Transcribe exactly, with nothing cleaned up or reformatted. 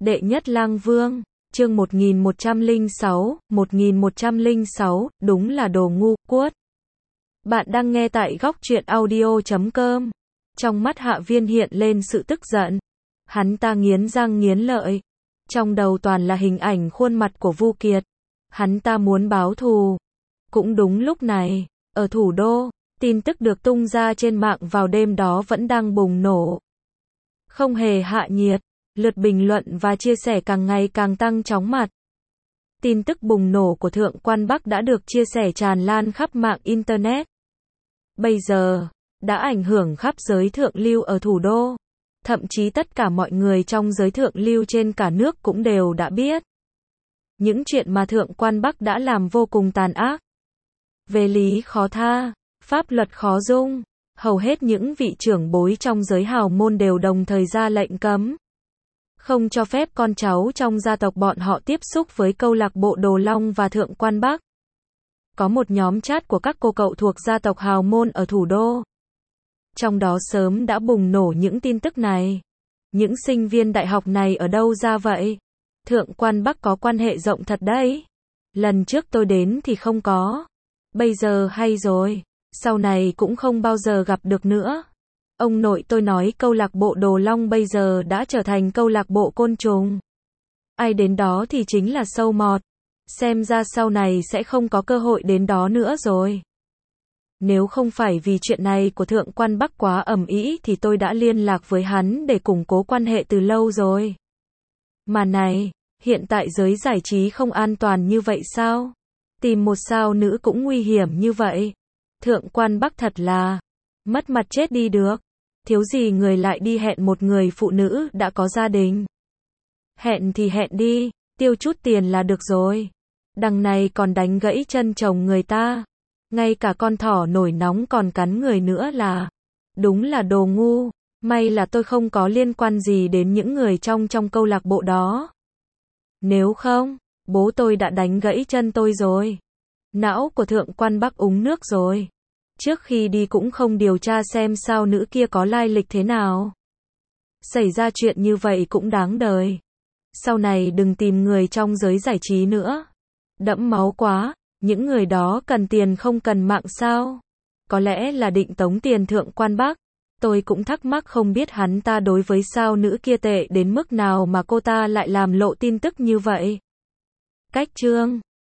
Đệ nhất lang vương, chương một nghìn một trăm lẻ sáu, một nghìn một trăm lẻ sáu, đúng là đồ ngu, cuốt. Bạn đang nghe tại góc truyện audio chấm com. Trong mắt Hạ Viên hiện lên sự tức giận. Hắn ta nghiến răng nghiến lợi. Trong đầu toàn là hình ảnh khuôn mặt của Vu Kiệt. Hắn ta muốn báo thù. Cũng đúng lúc này, ở thủ đô, tin tức được tung ra trên mạng vào đêm đó vẫn đang bùng nổ. Không hề hạ nhiệt, lượt bình luận và chia sẻ càng ngày càng tăng chóng mặt. Tin tức bùng nổ của Thượng Quan Bắc đã được chia sẻ tràn lan khắp mạng Internet. Bây giờ, đã ảnh hưởng khắp giới thượng lưu ở thủ đô. Thậm chí tất cả mọi người trong giới thượng lưu trên cả nước cũng đều đã biết. Những chuyện mà Thượng Quan Bắc đã làm vô cùng tàn ác. Về lý khó tha, pháp luật khó dung. Hầu hết những vị trưởng bối trong giới hào môn đều đồng thời ra lệnh cấm. Không cho phép con cháu trong gia tộc bọn họ tiếp xúc với câu lạc bộ Đồ Long và Thượng Quan Bắc. Có một nhóm chat của các cô cậu thuộc gia tộc hào môn ở thủ đô. Trong đó sớm đã bùng nổ những tin tức này. Những sinh viên đại học này ở đâu ra vậy? Thượng Quan Bắc có quan hệ rộng thật đấy. Lần trước tôi đến thì không có. Bây giờ hay rồi. Sau này cũng không bao giờ gặp được nữa. Ông nội tôi nói câu lạc bộ Đồ Long bây giờ đã trở thành câu lạc bộ côn trùng. Ai đến đó thì chính là sâu mọt. Xem ra sau này sẽ không có cơ hội đến đó nữa rồi. Nếu không phải vì chuyện này của Thượng Quan Bắc quá ầm ĩ thì tôi đã liên lạc với hắn để củng cố quan hệ từ lâu rồi. Mà này, hiện tại giới giải trí không an toàn như vậy sao? Tìm một sao nữ cũng nguy hiểm như vậy. Thượng Quan Bắc thật là mất mặt chết đi được. Thiếu gì người lại đi hẹn một người phụ nữ đã có gia đình. Hẹn thì hẹn đi, tiêu chút tiền là được rồi. Đằng này còn đánh gãy chân chồng người ta. Ngay cả con thỏ nổi nóng còn cắn người nữa là. Đúng là đồ ngu. May là tôi không có liên quan gì đến những người trong trong câu lạc bộ đó. Nếu không, bố tôi đã đánh gãy chân tôi rồi. Não của Thượng Quan Bắc uống nước rồi. Trước khi đi cũng không điều tra xem sao nữ kia có lai lịch thế nào. Xảy ra chuyện như vậy cũng đáng đời. Sau này đừng tìm người trong giới giải trí nữa. Đẫm máu quá, những người đó cần tiền không cần mạng sao? Có lẽ là định tống tiền Thượng Quan Bắc. Tôi cũng thắc mắc không biết hắn ta đối với sao nữ kia tệ đến mức nào mà cô ta lại làm lộ tin tức như vậy. Cách chương